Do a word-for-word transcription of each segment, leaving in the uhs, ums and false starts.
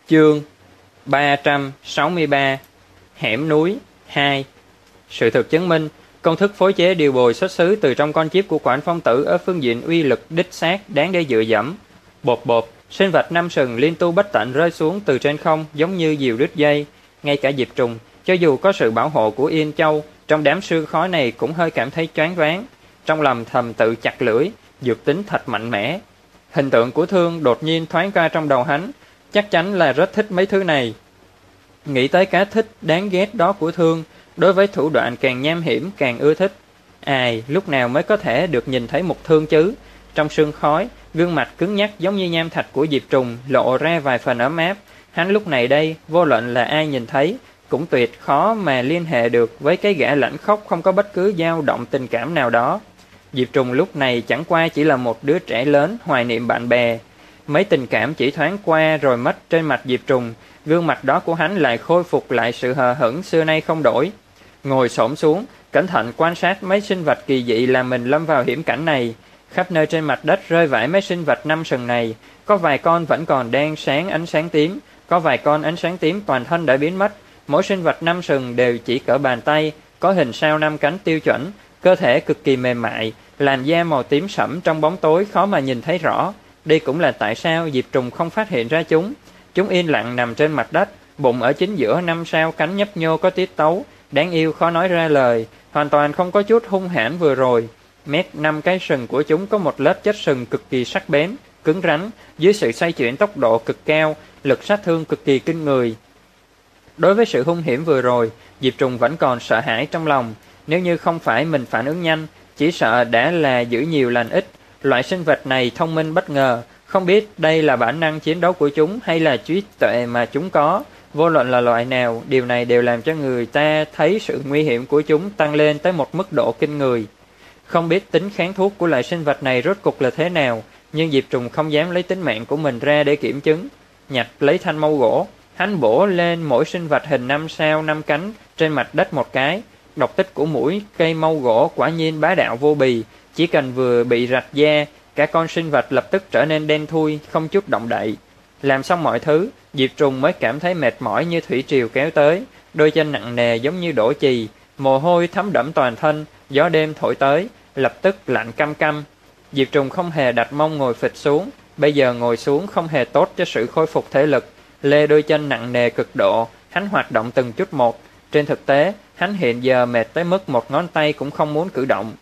Chương ba trăm sáu mươi ba. Hẻm núi hai. Sự thực chứng minh, công thức phối chế điều bồi xuất xứ từ trong con chip của Quản Phong Tử ở phương diện uy lực đích xác đáng để dựa dẫm. Bột bột, sinh vật năm sừng liên tu bất tận rơi xuống từ trên không giống như diều đứt dây. Ngay cả Diệp Trùng, cho dù có sự bảo hộ của Yên Châu, trong đám sương khói này cũng hơi cảm thấy choáng váng. Trong lòng thầm tự chặt lưỡi, dược tính thật mạnh mẽ. Hình tượng của Thương đột nhiên thoáng qua trong đầu hắn, chắc chắn là rất thích mấy thứ này. Nghĩ tới cá thích đáng ghét đó của Thương, đối với thủ đoạn càng nham hiểm càng ưa thích. Ai lúc nào mới có thể được nhìn thấy một Thương chứ? Trong sương khói, gương mặt cứng nhắc giống như nham thạch của Diệp Trùng lộ ra vài phần ấm áp. Hắn lúc này đây, vô luận là ai nhìn thấy, cũng tuyệt khó mà liên hệ được với cái gã lãnh khốc không có bất cứ dao động tình cảm nào đó. Diệp Trùng lúc này chẳng qua chỉ là một đứa trẻ lớn hoài niệm bạn bè. Mấy tình cảm chỉ thoáng qua rồi mất trên mặt Diệp Trùng, gương mặt đó của hắn lại khôi phục lại sự hờ hững xưa nay không đổi. Ngồi xổm xuống, cẩn thận quan sát mấy sinh vật kỳ dị làm mình lâm vào hiểm cảnh này. Khắp nơi trên mặt đất rơi vãi mấy sinh vật năm sừng này, có vài con vẫn còn đang sáng ánh sáng tím, có vài con ánh sáng tím toàn thân đã biến mất. Mỗi sinh vật năm sừng đều chỉ cỡ bàn tay, có hình sao năm cánh tiêu chuẩn, cơ thể cực kỳ mềm mại, làn da màu tím sẫm trong bóng tối khó mà nhìn thấy rõ. Đây cũng là tại sao Diệp Trùng không phát hiện ra chúng. Chúng yên lặng nằm trên mặt đất, bụng ở chính giữa năm sao cánh nhấp nhô có tiết tấu, đáng yêu khó nói ra lời, hoàn toàn không có chút hung hãn vừa rồi. Mét năm cái sừng của chúng có một lớp chất sừng cực kỳ sắc bén, cứng rắn, dưới sự xoay chuyển tốc độ cực cao, lực sát thương cực kỳ kinh người. Đối với sự hung hiểm vừa rồi, Diệp Trùng vẫn còn sợ hãi trong lòng. Nếu như không phải mình phản ứng nhanh, chỉ sợ đã là giữ nhiều lành ít. Loại sinh vật này thông minh bất ngờ, không biết đây là bản năng chiến đấu của chúng hay là trí tuệ mà chúng có. Vô luận là loại nào, điều này đều làm cho người ta thấy sự nguy hiểm của chúng tăng lên tới một mức độ kinh người. Không biết tính kháng thuốc của loại sinh vật này rốt cục là thế nào, nhưng Diệp Trùng không dám lấy tính mạng của mình ra để kiểm chứng. Nhặt lấy thanh mâu gỗ, hắn bổ lên mỗi sinh vật hình năm sao năm cánh trên mặt đất một cái. Độc tích của mũi cây mâu gỗ quả nhiên bá đạo vô bì, chỉ cần vừa bị rạch da, cả con sinh vật lập tức trở nên đen thui, không chút động đậy. Làm xong mọi thứ, Diệp Trùng mới cảm thấy mệt mỏi như thủy triều kéo tới, đôi chân nặng nề giống như đổ chì, mồ hôi thấm đẫm toàn thân, gió đêm thổi tới, lập tức lạnh căm căm. Diệp Trùng không hề đặt mông ngồi phịch xuống, bây giờ ngồi xuống không hề tốt cho sự khôi phục thể lực. Lê đôi chân nặng nề cực độ, hắn hoạt động từng chút một. Trên thực tế, hắn hiện giờ mệt tới mức một ngón tay cũng không muốn cử động.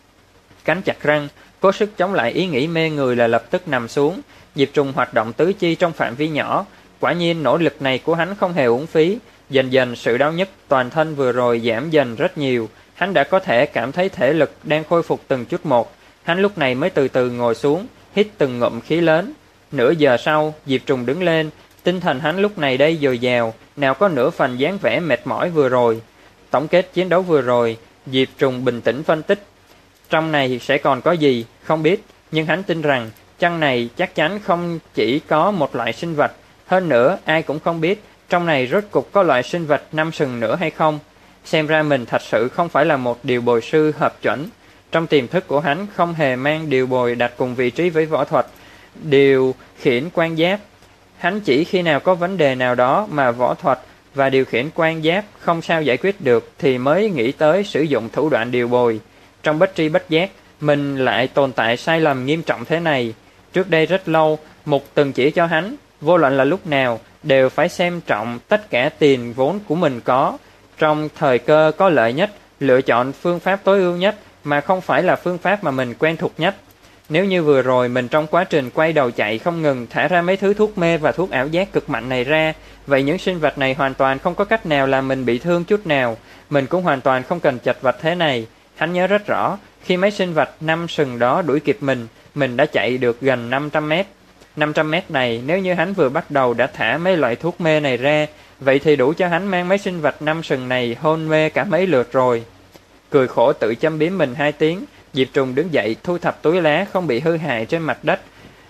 Cắn chặt răng, cố sức chống lại ý nghĩ mê người là lập tức nằm xuống. Diệp Trùng hoạt động tứ chi trong phạm vi nhỏ, quả nhiên nỗ lực này của hắn không hề uổng phí. Dần dần sự đau nhức toàn thân vừa rồi giảm dần rất nhiều, hắn đã có thể cảm thấy thể lực đang khôi phục từng chút một. Hắn lúc này mới từ từ ngồi xuống, hít từng ngụm khí lớn. Nửa giờ sau, Diệp Trùng đứng lên, tinh thần hắn lúc này đây dồi dào, nào có nửa phần dáng vẻ mệt mỏi vừa rồi. Tổng kết chiến đấu vừa rồi, Diệp Trùng bình tĩnh phân tích. Trong này sẽ còn có gì, không biết, nhưng hắn tin rằng trong này chắc chắn không chỉ có một loại sinh vật. Hơn nữa, ai cũng không biết trong này rốt cục có loại sinh vật năm sừng nữa hay không. Xem ra mình thật sự không phải là một điều bồi sư hợp chuẩn. Trong tiềm thức của hắn không hề mang điều bồi đặt cùng vị trí với võ thuật, điều khiển quan giáp. Hắn chỉ khi nào có vấn đề nào đó mà võ thuật và điều khiển quan giáp không sao giải quyết được thì mới nghĩ tới sử dụng thủ đoạn điều bồi. Trong bất tri bất giác, mình lại tồn tại sai lầm nghiêm trọng thế này. Trước đây rất lâu, Mục từng chỉ cho hắn, vô luận là lúc nào, đều phải xem trọng tất cả tiền vốn của mình có. Trong thời cơ có lợi nhất, lựa chọn phương pháp tối ưu nhất mà không phải là phương pháp mà mình quen thuộc nhất. Nếu như vừa rồi mình trong quá trình quay đầu chạy không ngừng thả ra mấy thứ thuốc mê và thuốc ảo giác cực mạnh này ra, vậy những sinh vật này hoàn toàn không có cách nào làm mình bị thương chút nào. Mình cũng hoàn toàn không cần chật vật thế này. Hắn nhớ rất rõ, khi mấy sinh vật năm sừng đó đuổi kịp mình, mình đã chạy được gần năm trăm mét. năm trăm mét này, nếu như hắn vừa bắt đầu đã thả mấy loại thuốc mê này ra, vậy thì đủ cho hắn mang mấy sinh vật năm sừng này hôn mê cả mấy lượt rồi. Cười khổ tự châm biếm mình hai tiếng, Diệp Trùng đứng dậy thu thập túi lá không bị hư hại trên mặt đất.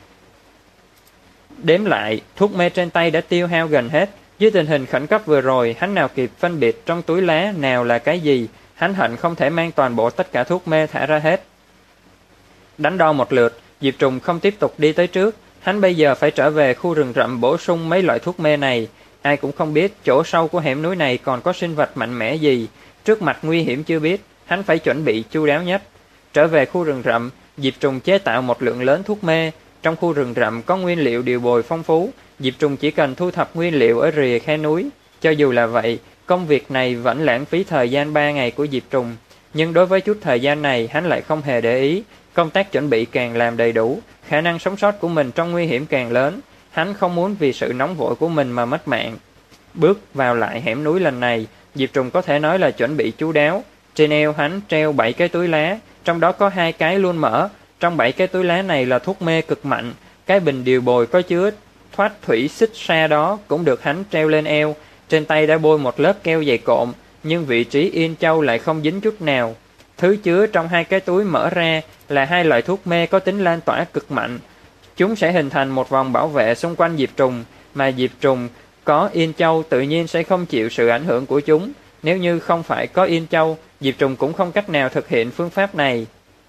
Đếm lại, thuốc mê trên tay đã tiêu hao gần hết. Dưới tình hình khẩn cấp vừa rồi, hắn nào kịp phân biệt trong túi lá nào là cái gì. Hắn hận không thể mang toàn bộ tất cả thuốc mê thả ra hết. Đánh đo một lượt, Diệp Trùng không tiếp tục đi tới trước. Hắn bây giờ phải trở về khu rừng rậm bổ sung mấy loại thuốc mê này. Ai cũng không biết chỗ sâu của hẻm núi này còn có sinh vật mạnh mẽ gì. Trước mặt nguy hiểm chưa biết, hắn phải chuẩn bị chu đáo nhất. Trở về khu rừng rậm, Diệp Trùng chế tạo một lượng lớn thuốc mê. Trong khu rừng rậm có nguyên liệu điều bồi phong phú, Diệp Trùng chỉ cần thu thập nguyên liệu ở rìa khe núi. Cho dù là vậy, công việc này vẫn lãng phí thời gian ba ngày của Diệp Trùng. Nhưng đối với chút thời gian này, hắn lại không hề để ý. Công tác chuẩn bị càng làm đầy đủ, khả năng sống sót của mình trong nguy hiểm càng lớn. Hắn không muốn vì sự nóng vội của mình mà mất mạng. Bước vào lại hẻm núi lần này, Diệp Trùng có thể nói là chuẩn bị chu đáo. Trên eo hắn treo bảy cái túi lá, trong đó có hai cái luôn mở. Trong bảy cái túi lá này là thuốc mê cực mạnh. Cái bình điều bồi có chứa thoát thủy xích sa đó cũng được hắn treo lên eo. Trên tay đã bôi một lớp keo dày cộm, nhưng vị trí yên châu lại không dính chút nào. Thứ chứa trong hai cái túi mở ra là hai loại thuốc mê có tính lan tỏa cực mạnh. Chúng sẽ hình thành một vòng bảo vệ xung quanh Diệp Trùng, mà Diệp Trùng có Yên Châu tự nhiên sẽ không chịu sự ảnh hưởng của chúng. Nếu như không phải có Yên Châu, Diệp Trùng cũng không cách nào thực hiện phương pháp này.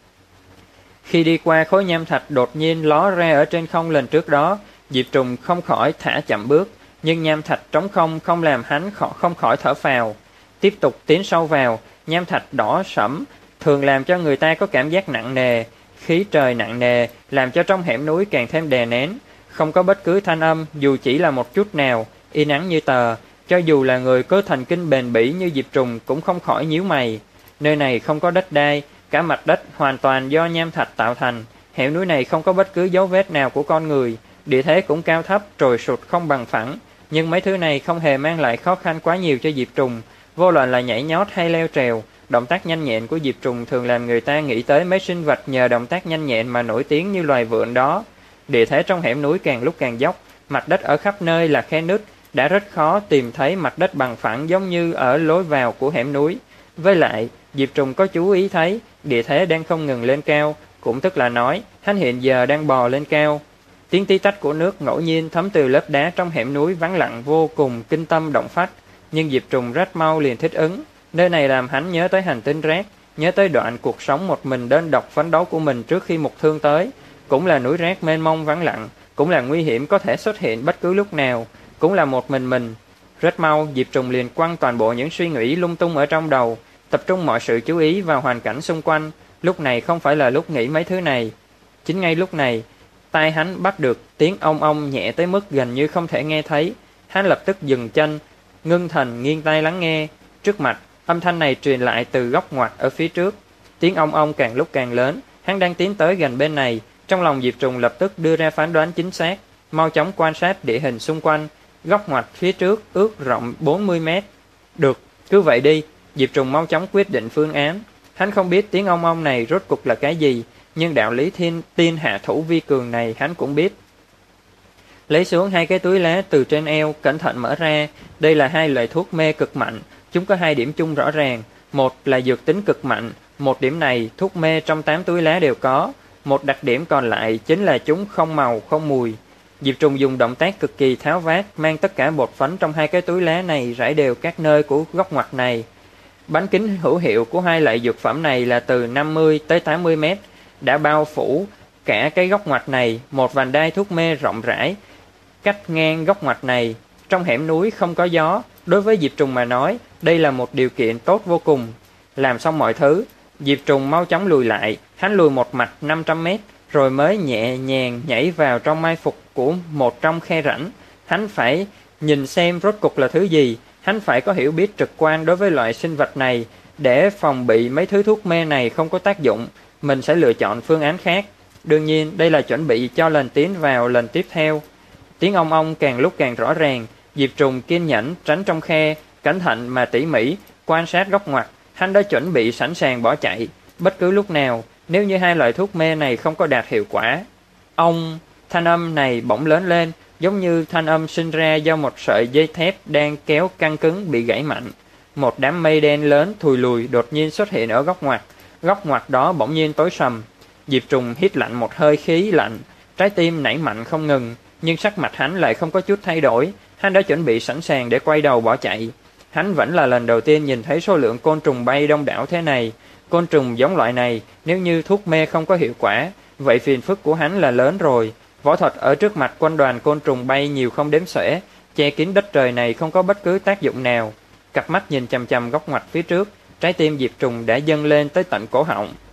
Khi đi qua khối nham thạch đột nhiên ló ra ở trên không lần trước đó, Diệp Trùng không khỏi thả chậm bước, nhưng nham thạch trống không không làm hắn không khỏi thở phào. Tiếp tục tiến sâu vào, nham thạch đỏ sẫm thường làm cho người ta có cảm giác nặng nề. Khí trời nặng nề làm cho trong hẻm núi càng thêm đè nén, không có bất cứ thanh âm dù chỉ là một chút nào, yên ắng như tờ. Cho dù là người có thần kinh bền bỉ như Diệp Trùng cũng không khỏi nhíu mày. Nơi này không có đất đai, cả mặt đất hoàn toàn do nham thạch tạo thành. Hẻm núi này không có bất cứ dấu vết nào của con người, địa thế cũng cao thấp, trồi sụt không bằng phẳng. Nhưng mấy thứ này không hề mang lại khó khăn quá nhiều cho Diệp Trùng. Vô luận là nhảy nhót hay leo trèo, động tác nhanh nhẹn của Diệp Trùng thường làm người ta nghĩ tới mấy sinh vật nhờ động tác nhanh nhẹn mà nổi tiếng như loài vượn đó. Địa thế trong hẻm núi càng lúc càng dốc, mặt đất ở khắp nơi là khe nứt, đã rất khó tìm thấy mặt đất bằng phẳng giống như ở lối vào của hẻm núi. Với lại, Diệp Trùng có chú ý thấy địa thế đang không ngừng lên cao, cũng tức là nói, hắn hiện giờ đang bò lên cao. Tiếng tí tách của nước ngẫu nhiên thấm từ lớp đá trong hẻm núi vắng lặng vô cùng kinh tâm động phách, nhưng Diệp Trùng rất mau liền thích ứng. Nơi này làm hắn nhớ tới hành tinh rác, nhớ tới đoạn cuộc sống một mình đơn độc phấn đấu của mình trước khi mục thương tới. Cũng là núi rác mênh mông vắng lặng, cũng là nguy hiểm có thể xuất hiện bất cứ lúc nào, cũng là một mình mình. Rất mau, Diệp Trùng liền quăng toàn bộ những suy nghĩ lung tung ở trong đầu, tập trung mọi sự chú ý vào hoàn cảnh xung quanh. Lúc này không phải là lúc nghĩ mấy thứ này. Chính ngay lúc này, tai hắn bắt được tiếng ong ong nhẹ tới mức gần như không thể nghe thấy. Hắn lập tức dừng chân, ngưng thần nghiêng tai lắng nghe. Trước mặt, âm thanh này truyền lại từ góc ngoặt ở phía trước. Tiếng ong ong càng lúc càng lớn, hắn đang tiến tới gần bên này. Trong lòng Diệp Trùng lập tức đưa ra phán đoán chính xác, mau chóng quan sát địa hình xung quanh. Góc ngoặt phía trước ước rộng bốn mươi mét. Được, cứ vậy đi. Diệp Trùng mau chóng quyết định phương án. Hắn không biết tiếng ong ong này rốt cục là cái gì, nhưng đạo lý thiên tiên hạ thủ vi cường này hắn cũng biết. Lấy xuống hai cái túi lá từ trên eo, cẩn thận mở ra. Đây là hai loại thuốc mê cực mạnh. Chúng có hai điểm chung rõ ràng. Một là dược tính cực mạnh. Một điểm này thuốc mê trong tám túi lá đều có. Một đặc điểm còn lại chính là chúng không màu, không mùi. Diệp Trùng dùng động tác cực kỳ tháo vát, mang tất cả bột phấn trong hai cái túi lá này rải đều các nơi của góc ngoặt này. Bánh kính hữu hiệu của hai loại dược phẩm này là từ năm mươi tới tám mươi mét, đã bao phủ cả cái góc ngoặt này. Một vành đai thuốc mê rộng rãi cắt ngang góc ngoặt này. Trong hẻm núi không có gió, đối với Diệp Trùng mà nói, đây là một điều kiện tốt vô cùng. Làm xong mọi thứ, Diệp Trùng mau chóng lùi lại. Hắn lùi một mạch năm trăm mét, rồi mới nhẹ nhàng nhảy vào trong mai phục của một trong khe rãnh. Hắn phải nhìn xem rốt cục là thứ gì. Hắn phải có hiểu biết trực quan đối với loại sinh vật này. Để phòng bị mấy thứ thuốc mê này không có tác dụng, mình sẽ lựa chọn phương án khác. Đương nhiên, đây là chuẩn bị cho lần tiến vào lần tiếp theo. Tiếng ong ong càng lúc càng rõ ràng. Diệp Trùng kiên nhẫn tránh trong khe, cẩn thận mà tỉ mỉ quan sát góc ngoặt. Hắn đã chuẩn bị sẵn sàng bỏ chạy bất cứ lúc nào nếu như hai loại thuốc mê này không có đạt hiệu quả. Ông, thanh âm này bỗng lớn lên, giống như thanh âm sinh ra do một sợi dây thép đang kéo căng cứng bị gãy mạnh. Một đám mây đen lớn thùi lùi đột nhiên xuất hiện ở góc ngoặt. Góc ngoặt đó bỗng nhiên tối sầm. Diệp Trùng hít lạnh một hơi khí lạnh, trái tim nảy mạnh không ngừng, nhưng sắc mặt hắn lại không có chút thay đổi. Hắn đã chuẩn bị sẵn sàng để quay đầu bỏ chạy. Hắn vẫn là lần đầu tiên nhìn thấy số lượng côn trùng bay đông đảo thế này. Côn trùng giống loại này, nếu như thuốc mê không có hiệu quả, vậy phiền phức của hắn là lớn rồi. Võ thuật ở trước mặt quân đoàn côn trùng bay nhiều không đếm xuể, che kín đất trời này không có bất cứ tác dụng nào. Cặp mắt nhìn chằm chằm góc ngoặt phía trước, trái tim Diệp Trùng đã dâng lên tới tận cổ họng.